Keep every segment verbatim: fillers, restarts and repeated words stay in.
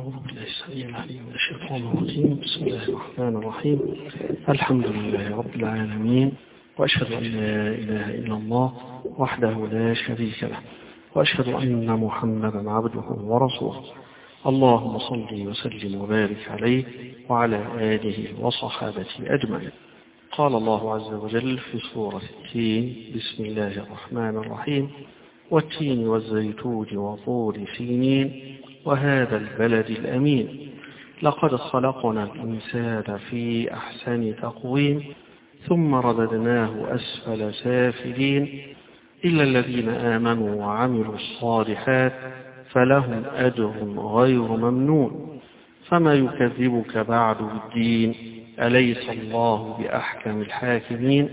أعوذ بالله السميع العليم من الشيطان الرجيم. بسم الله الرحمن الرحيم. الحمد لله رب العالمين، وأشهد أن لا إله إلا الله وحده لا شريك له، وأشهد أن محمدا عبده ورسوله. اللهم صل وسلم وبارك عليه وعلى آله وصحابته أجمعين. قال الله عز وجل في سورة التين: بسم الله الرحمن الرحيم: والتين والزيتون وطور سينين وهذا البلد الأمين لقد خلقنا الإنسان في أحسن تقويم ثم رددناه أسفل سافلين إلا الذين آمنوا وعملوا الصالحات فلهم أجر غير ممنون فما يكذبك بعد بالدين أليس الله بأحكم الحاكمين.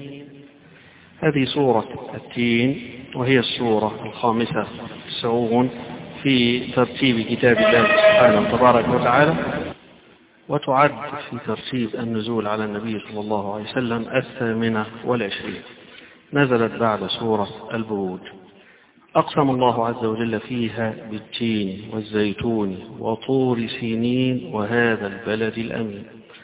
هذه سورة التين، وهي السورة الخامسة والتسعون في ترتيب كتاب الله سبحانه تبارك وتعالى، وتعد في ترتيب النزول على النبي صلى الله عليه وسلم الثامنة والعشرين. نزلت بعد سورة البروج. أقسم الله عز وجل فيها بالتين والزيتون وطور سينين وهذا البلد الأمين.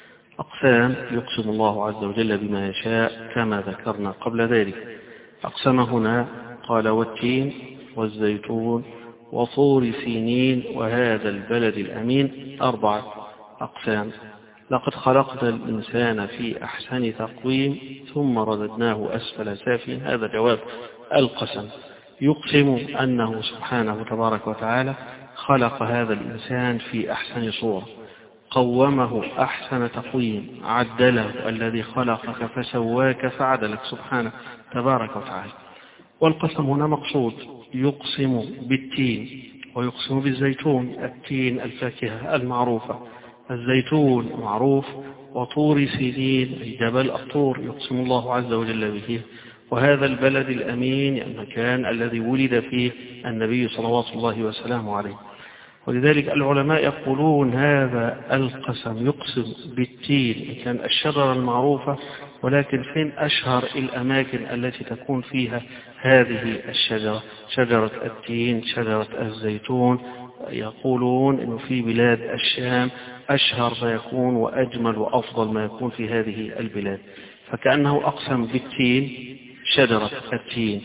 أقسام يقسم الله عز وجل بما يشاء كما ذكرنا قبل ذلك. أقسم هنا قال: والتين والزيتون وطور سينين وهذا البلد الأمين. أربعة أقسام. لقد خلقنا الإنسان في أحسن تقويم ثم رددناه أسفل سافلين. هذا جواب القسم. يقسم أنه سبحانه تبارك وتعالى خلق هذا الإنسان في أحسن صورة، قومه أحسن تقويم، عدله الذي خلقك فسواك فعدلك سبحانه تبارك وتعالى. والقسم هنا مقصود. يقسم بالتين ويقسم بالزيتون. التين الفاكهة المعروفة، الزيتون معروف، وطور سينين جبل الطور يقسم الله عز وجل به. وهذا البلد الأمين المكان الذي ولد فيه النبي صلوات الله وسلامه عليه. ولذلك العلماء يقولون هذا القسم يقسم بالتين، كان الشجرة المعروفة، ولكن فين أشهر الأماكن التي تكون فيها هذه الشجرة؟ شجرة التين، شجرة الزيتون. يقولون إنه في بلاد الشام أشهر ما يكون وأجمل وأفضل ما يكون في هذه البلاد. فكأنه أقسم بالتين، شجرة التين،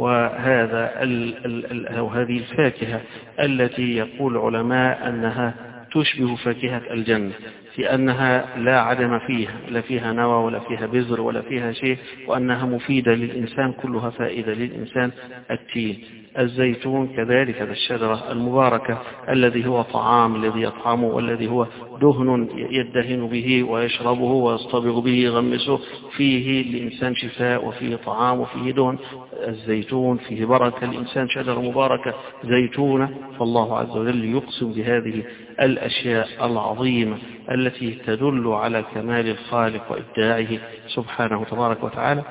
وهذا ال ال ال وهذه الفاكهة التي يقول العلماء أنها تشبه فاكهة الجنة، في أنها لا عدم فيها، لا فيها نوى ولا فيها بذر ولا فيها شيء، وأنها مفيدة للإنسان، كلها فائدة للإنسان. التين. الزيتون كذلك، هذا الشجرة المباركة الذي هو طعام، الذي يطعمه، والذي هو دهن يدهن به ويشربه ويصطبغ به يغمسه، فيه للإنسان شفاء وفيه طعام وفيه دهن. الزيتون فيه بركة الإنسان، شجرة مباركة زيتونة. فالله عز وجل يقسم بهذه الأشياء العظيمة التي تدل على كمال الخالق وإبداعه سبحانه تبارك وتعالى.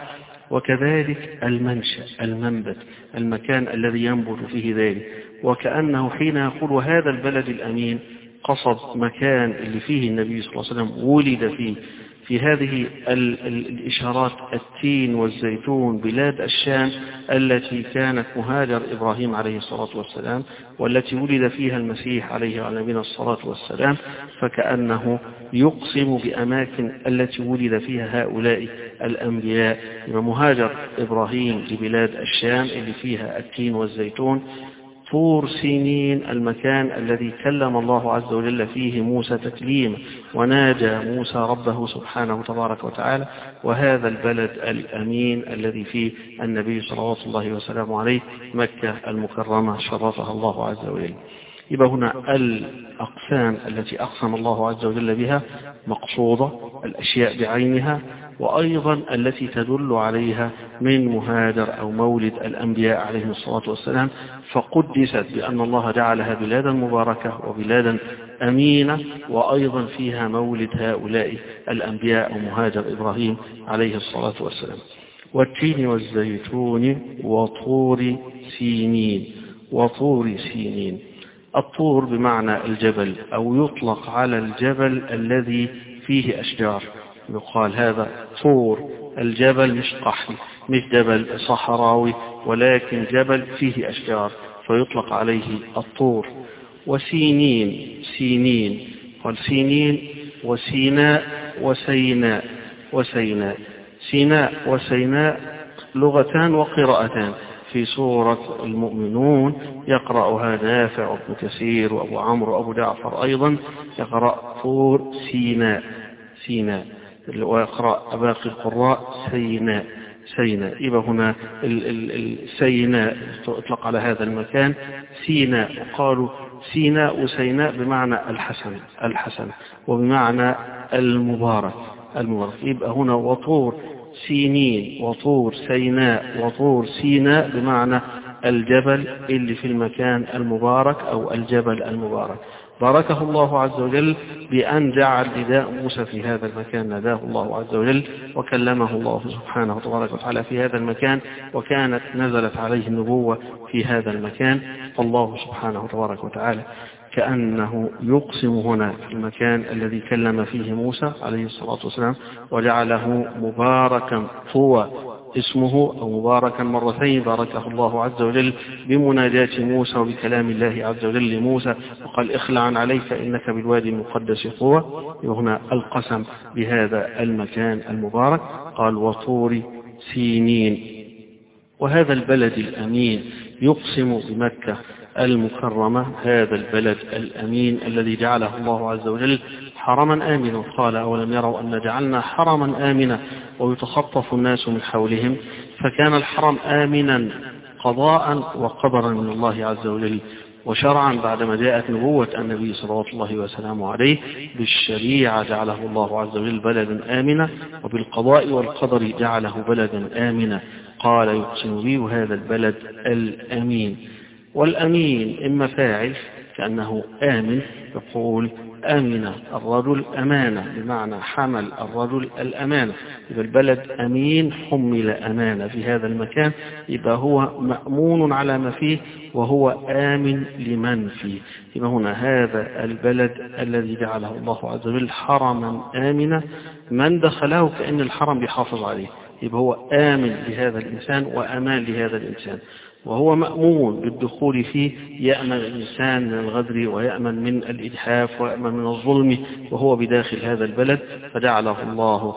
وكذلك المنشأ، المنبت، المكان الذي ينبت فيه ذلك. وكأنه حين يقول هذا البلد الأمين قصد مكان اللي فيه النبي صلى الله عليه وسلم ولد فيه. في هذه ال ال الإشارات التين والزيتون بلاد الشام التي كانت مهاجر إبراهيم عليه الصلاة والسلام، والتي ولد فيها المسيح عليه وعلى نبينا الصلاة والسلام. فكأنه يقسم بأماكن التي ولد فيها هؤلاء الأنبياء. مهاجر إبراهيم لبلاد الشام اللي فيها التين والزيتون. طور سينين المكان الذي كلم الله عز وجل فيه موسى تكليما، ونادى موسى ربه سبحانه تبارك وتعالى. وهذا البلد الأمين الذي فيه النبي صلوات الله وسلامه عليه، مكة المكرمة شرفها الله عز وجل. يبقى هنا الأقسام التي أقسم الله عز وجل بها مقصودة، الأشياء بعينها، وأيضا التي تدل عليها من مهاجر أو مولد الأنبياء عليهم الصلاة والسلام، فقدست بأن الله جعلها بلادا مباركة وبلادا أمينة، وأيضا فيها مولد هؤلاء الأنبياء ومهاجر إبراهيم عليه الصلاة والسلام. والتين والزيتون وطور سينين. وطور سينين، الطور بمعنى الجبل، أو يطلق على الجبل الذي فيه أشجار. يقال هذا طور الجبل، مش قحل، مش جبل صحراوي، ولكن جبل فيه أشجار، فيطلق عليه الطور. وسينين سينين، قال سينين وسيناء وسيناء وسيناء. سيناء وسيناء لغتان وقراءتان. في سورة المؤمنون يقرأها نافع وابن كثير وأبو عمرو وأبو جعفر أيضا، يقرأ طور سيناء سيناء، ويقرأ باقي القراء سيناء سيناء. يبقى هنا السيناء اطلق على هذا المكان سيناء، وقالوا سيناء وسيناء بمعنى الحسن الحسن وبمعنى المبارك المبارك. يبقى هنا وطور سينين وطور سيناء وطور سيناء بمعنى الجبل اللي في المكان المبارك أو الجبل المبارك. باركه الله عز وجل بأن جعل نداء موسى في هذا المكان، نداه الله عز وجل وكلمه الله سبحانه وتبارك وتعالى في هذا المكان، وكانت نزلت عليه النبوة في هذا المكان. فالله سبحانه وتبارك وتعالى كأنه يقسم هنا في المكان الذي كلم فيه موسى عليه الصلاة والسلام وجعله مباركا طوى اسمه أو مباركا مرتين، باركه الله عز وجل بمناجاة موسى وبكلام الله عز وجل لموسى، وقال اخلع عليك إنك بالوادي المقدس طوى. وهنا القسم بهذا المكان المبارك، قال وطور سينين. وهذا البلد الأمين يقسم بمكة المكرمة، هذا البلد الأمين الذي جعله الله عز وجل حرما آمنا. قال أولم يروا أن جعلنا حرما آمنا ويتخطف الناس من حولهم، فكان الحرم آمنا قضاء وقدرا من الله عز وجل وشرعا بعدما جاءت نبوة النبي صلى الله وسلامه عليه بالشريعة جعله الله عز وجل بلدا آمنا، وبالقضاء والقدر جعله بلدا آمنا. قال يقسم به وهذا البلد الأمين. والأمين إما فاعل كأنه آمن، يقول آمن الرجل أمانة بمعنى حمل الرجل الأمانة. إذا البلد أمين حمل أمانة في هذا المكان، يبقى هو مأمون على ما فيه وهو آمن لمن فيه. يبقى هنا هذا البلد الذي جعله الله عز وجل حرما آمنا، من دخله كأن الحرم بيحافظ عليه، يبقى هو آمن لهذا الإنسان وأمان لهذا الإنسان، وهو مأمون بالدخول فيه، يأمن الإنسان من الغدر ويأمن من الإجحاف ويأمن من الظلم وهو بداخل هذا البلد، فجعله الله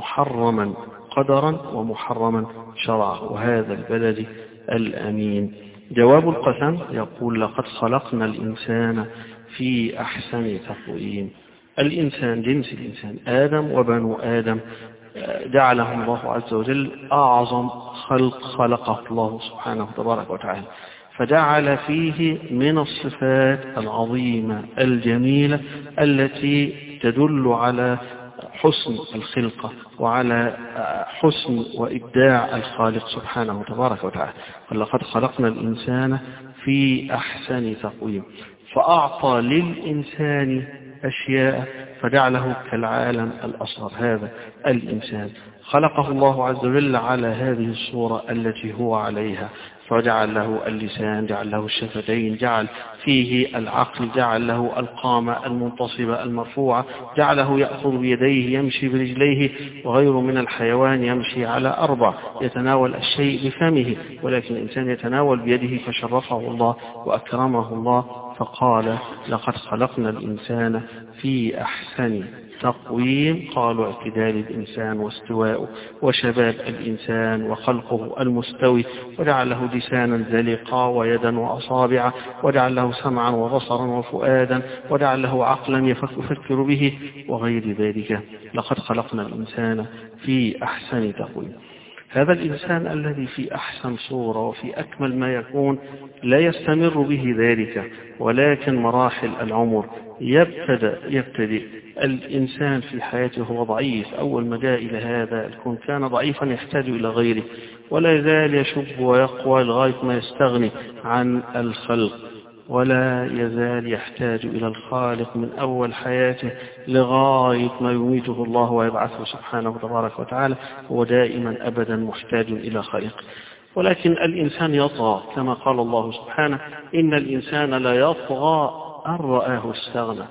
محرما قدرا ومحرما شرعا، وهذا البلد الأمين. جواب القسم يقول لقد خلقنا الإنسان في أحسن تقويم. الإنسان جنس الإنسان آدم وبنو آدم جعلهم الله عز وجل أعظم خلق خلقه الله سبحانه وتبارك وتعالى، فجعل فيه من الصفات العظيمة الجميلة التي تدل على حسن الخلقة وعلى حسن وإبداع الخالق سبحانه وتبارك وتعالى. فلقد خلقنا الإنسان في أحسن تقويم، فأعطى للإنسان أشياء فجعله كالعالم الأصغر. هذا الإنسان خلقه الله عز وجل على هذه الصورة التي هو عليها، فجعل له اللسان، جعل له الشفتين، جعل فيه العقل، جعل له القامة المنتصبة المرفوعة، جعله يأخذ بيديه يمشي برجليه، وغير من الحيوان يمشي على أربع، يتناول الشيء بفمه، ولكن الإنسان يتناول بيده، فشرفه الله وأكرمه الله، فقال لقد خلقنا الإنسان في أحسن تقويم. قالوا اعتدال الإنسان واستواءه وشباب الإنسان وخلقه المستوي، وجعله لسانا زلقا ويدا وأصابع، وجعل له سمعا وبصرا وفؤادا، وجعل له عقلا يفكر به وغير ذلك. لقد خلقنا الإنسان في أحسن تقويم. هذا الإنسان الذي في أحسن صورة وفي أكمل ما يكون لا يستمر به ذلك، ولكن مراحل العمر يبتدأ يبتدئ الإنسان في حياته هو ضعيف. أول ما جاء إلى هذا الكون كان ضعيفا يحتاج إلى غيره، ولا يزال يشب ويقوى لغاية ما يستغني عن الخلق، ولا يزال يحتاج إلى الخالق من أول حياته لغاية ما يميته الله ويبعثه سبحانه تبارك وتعالى، هو دائما أبدا محتاج إلى خالق. ولكن الإنسان يطغى كما قال الله سبحانه إن الإنسان لا يطغى أن رآه استغنى.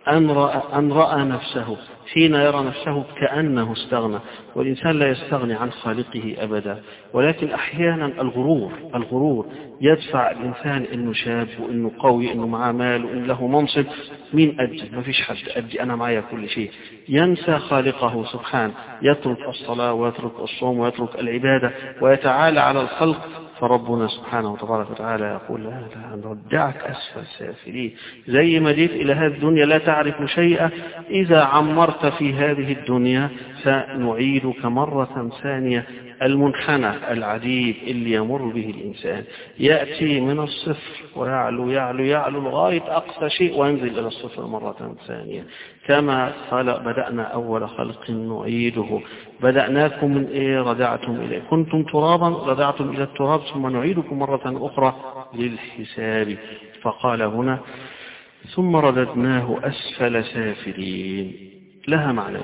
أن رأى, أن رأى نفسه حين يرى نفسه كأنه استغنى، والإنسان لا يستغني عن خالقه أبدا، ولكن أحيانا الغرور الغرور يدفع الإنسان إنه شاب وإنه قوي، إنه معاه مال وإنه له منصب. مين أدي؟ ما فيش حد أدي، أنا معايا كل شيء. ينسى خالقه سبحانه، يترك الصلاة ويترك الصوم ويترك العبادة ويتعالى على الخلق. فربنا سبحانه وتبارك وتعالى يقول لا لا نرجعك أسفل سافلين. زي ما جيت إلى هذه الدنيا لا تعرف شيئا، إذا عمرت في هذه الدنيا سنعيدك مرة ثانية. المنحنى العجيب اللي يمر به الإنسان، يأتي من الصفر ويعلو يعلو يعلو لغاية أقصى شيء وينزل إلى الصفر مرة ثانية. كما قال بدأنا أول خلق نعيده. بدأناكم من إيه؟ رجعتم إليه، كنتم ترابا رجعتم إلى التراب، ثم نعيدكم مرة أخرى للحساب. فقال هنا ثم رددناه أسفل سافلين، لها معنى.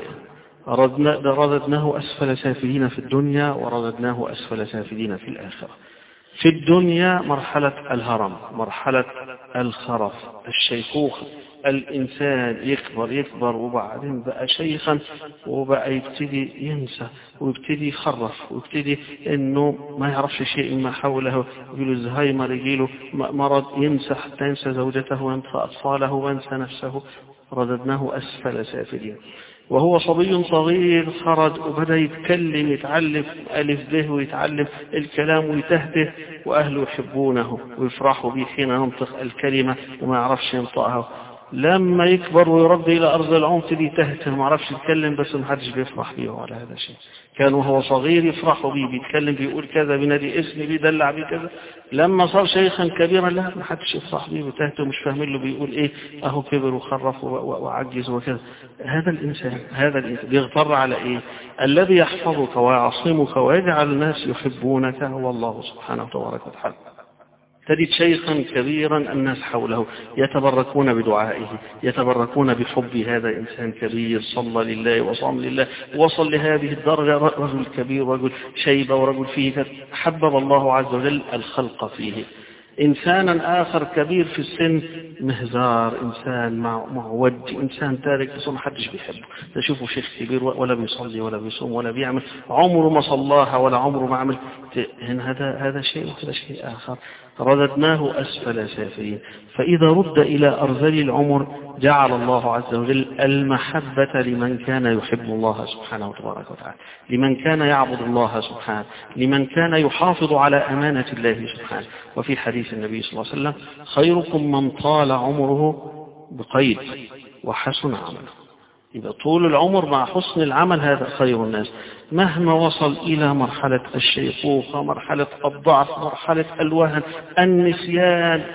رددناه أسفل سافلين في الدنيا ورددناه أسفل سافلين في الآخرة. في الدنيا مرحلة الهرم، مرحلة الخرف، الشيخوخة. الإنسان يكبر يكبر وبعدين بقى شيخا، وبقى يبتدي ينسى ويبتدي يخرف ويبتدي إنه ما يعرفش شيء ما حوله، يجيله الزهايمر، يجيله مرض، ينسى حتى ينسى زوجته وينسى أطفاله وينسى نفسه. رددناه أسفل سافلين. وهو صبي صغير خرج وبدأ يتكلم، يتعلم ألف به ويتعلم الكلام ويتهته، وأهله يحبونه ويفرحوا به حين ينطق الكلمة وما يعرفش ينطقها. لما يكبر ويرد إلى أرض العمر تدي تهته، ما عرفش يتكلم، بس ما حدش بيفرح به على هذا الشيء. كان وهو صغير يفرحوا به، بيتكلم بيقول كذا، بينادي اسمي، بيدلع بيه كذا. لما صار شيخا كبيرا لا، ما حدش يفرح به وتهته، مش فاهمين له بيقول ايه، اهو كبر وخرف وعجز وكذا. هذا الإنسان هذا الإنسان بيغتر على ايه؟ الذي يحفظك ويعصمك ويجعل الناس يحبونك هو الله سبحانه وتبارك وتعالى. تجد شيخا كبيرا الناس حوله يتبركون بدعائه، يتبركون بحب هذا إنسان كبير صلى لله وصام لله، وصل لهذه الدرجة. رجل كبير، رجل شيبة، ورجل فيه حبب الله عز وجل الخلق فيه. إنسانا آخر كبير في السن، مهزار، إنسان معوج، إنسان تارك، بس ما حدش بيحبه. تشوفه شيخ كبير ولا بيصلي ولا بيصوم ولا بيعمل، عمره ما صلاها ولا عمره ما عمل. هذا هذا شيء وهذا شيء آخر. رددناه أسفل سافلين. فإذا رد إلى أرذل العمر جعل الله عز وجل المحبة لمن كان يحب الله سبحانه وتبارك وتعالى، لمن كان يعبد الله سبحانه، لمن كان يحافظ على أمانة الله سبحانه. وفي حديث النبي صلى الله عليه وسلم خيركم من طال عمره بقيد وحسن عمله. إذا طول العمر مع حسن العمل هذا خير الناس. مهما وصل إلى مرحلة الشيخوخة، مرحلة الضعف، مرحلة الوهن، النسيان،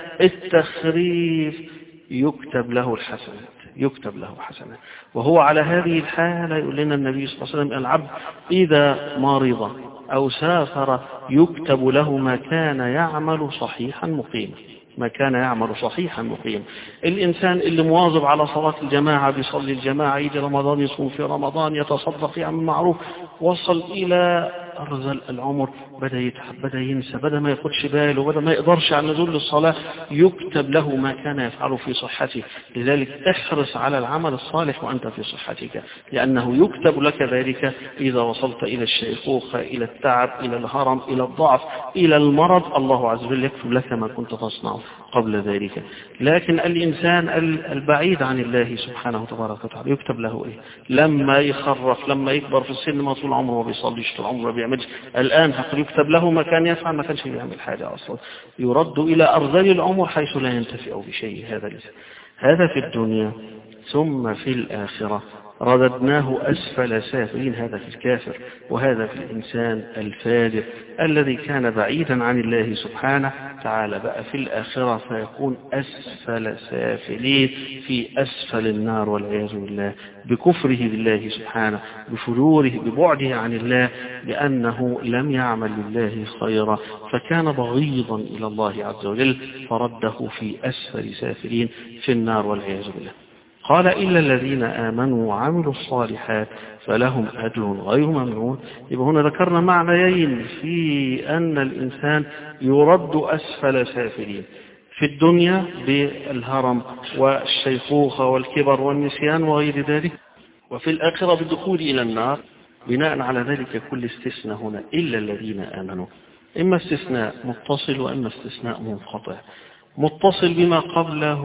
التخريف، يكتب له الحسنات، يكتب له حسنات. وهو على هذه الحالة يقول لنا النبي صلى الله عليه وسلم العبد إذا مرض أو سافر يكتب له ما كان يعمل صحيحا مقيما، ما كان يعمل صحيحا مقيما. الإنسان اللي مواظب على صلاة الجماعة، بيصلي الجماعة، يجي رمضان يصوم في رمضان، يتصدق، يعمل معروف، وصل إلى أرذل العمر بدأ يتعب، بدأ ينسى، بدأ ما ياخدش باله، بدأ ما يقدرش على نزول الصلاة، يكتب له ما كان يفعله في صحته. لذلك احرص على العمل الصالح وأنت في صحتك، لأنه يكتب لك ذلك إذا وصلت إلى الشيخوخة، إلى التعب، إلى الهرم، إلى الضعف، إلى المرض. الله عز وجل يكتب لك ما كنت تصنع قبل ذلك. لكن الإنسان البعيد عن الله سبحانه وتبارك وتعالى يكتب له إيه؟ لما يخرف، لما يكبر في السن، ما طول عمره ما بيصليش، طول عمره ما بيعملش، الآن يكتب له ما كان يفعل، ما كانش بيعمل حاجة أصلا. يرد إلى أرذل العمر حيث لا ينتفع بشيء. هذا الإنسان هذا في الدنيا. ثم في الآخرة رددناه أسفل سافلين. هذا في الكافر، وهذا في الإنسان الفاجر الذي كان بعيدا عن الله سبحانه تعالى. بقى في الآخرة فيكون أسفل سافلين، في أسفل النار والعياذ بالله، بكفره بالله سبحانه، بفجوره، ببعده عن الله، لأنه لم يعمل لله خيرا، فكان بغيضا إلى الله عز وجل، فرده في أسفل سافلين في النار والعياذ بالله. قال إلا الذين آمنوا وعملوا الصالحات فلهم أجر غير ممنون. يبقى هنا ذكرنا معنيين في أن الإنسان يرد أسفل سافلين. في الدنيا بالهرم والشيخوخة والكبر والنسيان وغير ذلك، وفي الآخرة بالدخول إلى النار. بناء على ذلك كل استثناء هنا إلا الذين آمنوا إما استثناء متصل وإما استثناء منقطع. متصل بما قبله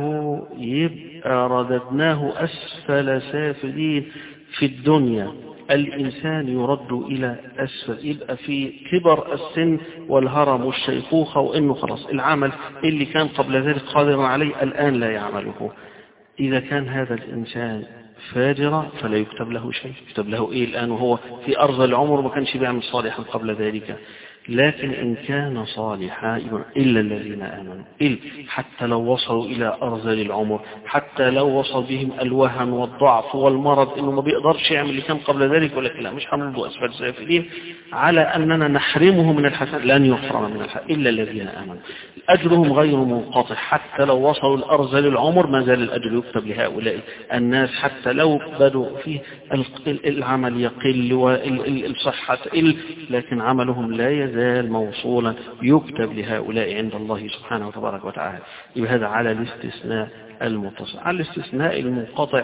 يبقى رددناه أسفل سافلين. في الدنيا الإنسان يرد إلى أسفل، يبقى في كبر السن والهرم والشيخوخة، وإنه خلاص العمل اللي كان قبل ذلك قادر عليه الآن لا يعمله. إذا كان هذا الإنسان فاجرا فلا يكتب له شيء. يكتب له إيه الآن وهو في أرض العمر ما كانش بيعمل صالحا قبل ذلك. لكن إن كان صالحا إلا الذين آمنوا، إلا حتى لو وصلوا إلى أرذل العمر، حتى لو وصل بهم الوهن والضعف والمرض إنه ما بيقدرش يعمل اللي كان قبل ذلك، ولكن لا، مش هنرضوا أسفل سافلين على أننا نحرمه من الحسن، لن يحرم من الحسن إلا الذين آمنوا. أجرهم غير منقطع، حتى لو وصلوا الأرذل العمر ما زال الأجر يكتب لهؤلاء الناس، حتى لو بدوا فيه العمل يقل والصحة تقل، لكن عملهم لا يزال زال موصولا يكتب لهؤلاء عند الله سبحانه وتبارك وتعالى. يبقى هذا على الاستثناء المتصل. على الاستثناء المنقطع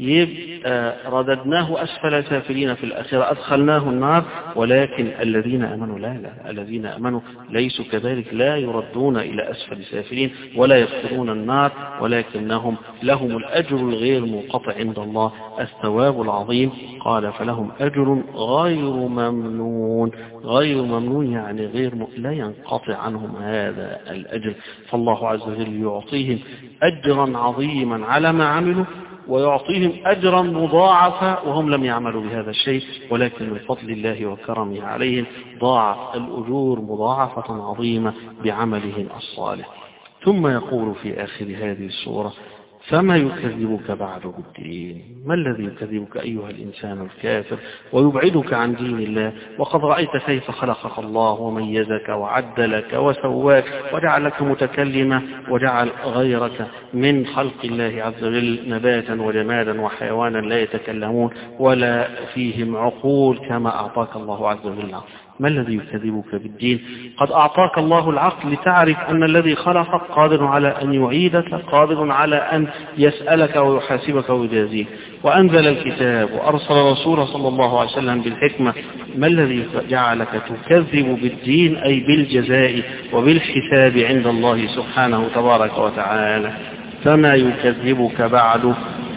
يبقى رددناه أسفل سافلين في الآخرة، أدخلناه النار. ولكن الذين آمنوا لا لا الذين آمنوا ليسوا كذلك، لا يردون إلى أسفل سافلين ولا يدخلون النار، ولكنهم لهم الأجر الغير منقطع عند الله، الثواب العظيم. قال فلهم أجر غير ممنون. غير ممنون يعني غير م... لا ينقطع عنهم هذا الأجر. فالله عز وجل يعطيهم أجرا عظيما على ما عملوا، ويعطيهم أجرا مضاعفا وهم لم يعملوا بهذا الشيء، ولكن من فضل الله وكرمه عليهم ضاعف الأجور مضاعفة عظيمة بعملهم الصالح. ثم يقول في آخر هذه السورة: فما يكذبك بعد بالدين؟ ما الذي يكذبك أيها الإنسان الكافر ويبعدك عن دين الله؟ وقد رأيت كيف خلقك الله وميزك وعدلك وسواك وجعلك متكلما، وجعل غيرك من خلق الله عز وجل نباتا وجمادا وحيوانا لا يتكلمون ولا فيهم عقول كما أعطاك الله عز وجل. ما الذي يكذبك بالدين؟ قد أعطاك الله العقل لتعرف أن الذي خلقك قادر على أن يعيدك، قادر على أن يسألك ويحاسبك ويجازيك، وأنزل الكتاب وأرسل رسوله صلى الله عليه وسلم بالحكمة. ما الذي جعلك تكذب بالدين أي بالجزاء وبالحساب عند الله سبحانه تبارك وتعالى؟ فما يكذبك بعد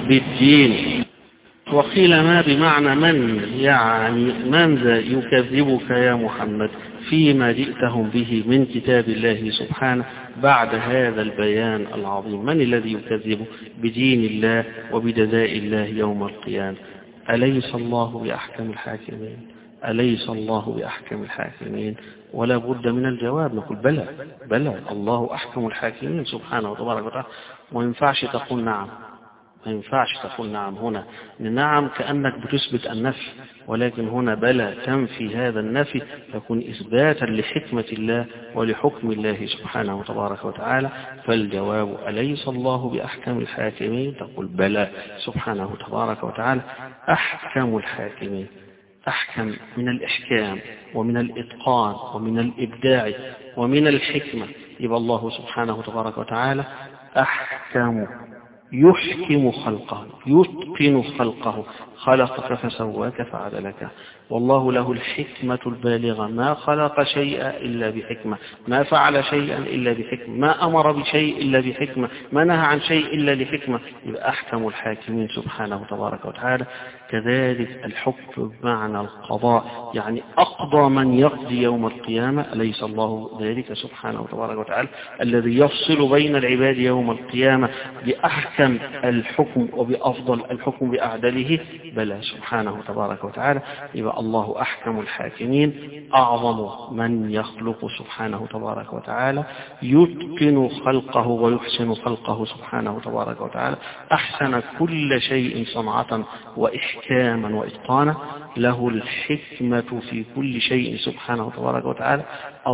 بالدين. وقيل ما بمعنى من، يعني من ذا يكذبك يا محمد فيما جئتهم به من كتاب الله سبحانه بعد هذا البيان العظيم؟ من الذي يكذب بدين الله وبجزاء الله يوم القيامة؟ أليس الله بأحكم الحاكمين؟ أليس الله بأحكم الحاكمين؟ ولا بد من الجواب، نقول بلى بلى الله أحكم الحاكمين سبحانه وتبارك وتعالى. وما ينفعش تقول نعم، ما ينفعش تقول نعم هنا. نعم كأنك بتثبت النفي، ولكن هنا بلى تنفي هذا النفي، يكون إثباتا لحكمة الله ولحكم الله سبحانه وتبارك وتعالى. فالجواب أليس الله بأحكم الحاكمين؟ تقول بلى سبحانه تبارك وتعالى أحكم الحاكمين. أحكم من الإحكام ومن الإتقان ومن الإبداع ومن الحكمة. يبقى الله سبحانه تبارك وتعالى أحكم، يحكم خلقه، يتقن خلقه، خلقك فسواك فعدلك. والله له الحكمة البالغة، ما خلق شيئا إلا بحكمة، ما فعل شيئا إلا بحكمة، ما أمر بشيء إلا بحكمة، ما نهى عن شيء إلا لحكمة. يبقى أحكم الحاكمين سبحانه تبارك وتعالى. كذلك الحكم بمعنى القضاء، يعني أقضى من يقضي يوم القيامة. أليس الله ذلك سبحانه تبارك وتعالى الذي يفصل بين العباد يوم القيامة بأحكم الحكم وبأفضل الحكم بأعدله؟ بلى سبحانه تبارك وتعالى. يبقى الله أحكم الحاكمين، أعظم من يخلق سبحانه تبارك وتعالى، يتقن خلقه ويحسن خلقه سبحانه تبارك وتعالى، أحسن كل شيء صنعة وإحكاما وإتقانا، له الحكمة في كل شيء سبحانه تبارك وتعالى.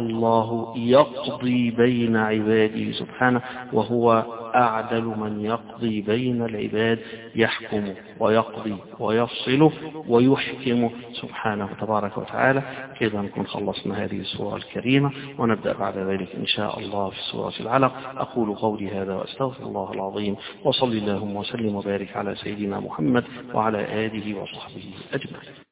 الله يقضي بين عباده سبحانه، وهو أعدل من يقضي يقضي بين العباد، يحكم ويقضي ويفصل ويحكم سبحانه تبارك وتعالى. كذا نكون خلصنا هذه السورة الكريمة، ونبدأ بعد ذلك إن شاء الله في سورة العلق. أقول قولي هذا وأستغفر الله العظيم، وصلي اللهم وسلم وبارك على سيدنا محمد وعلى آله وصحبه أجمعين.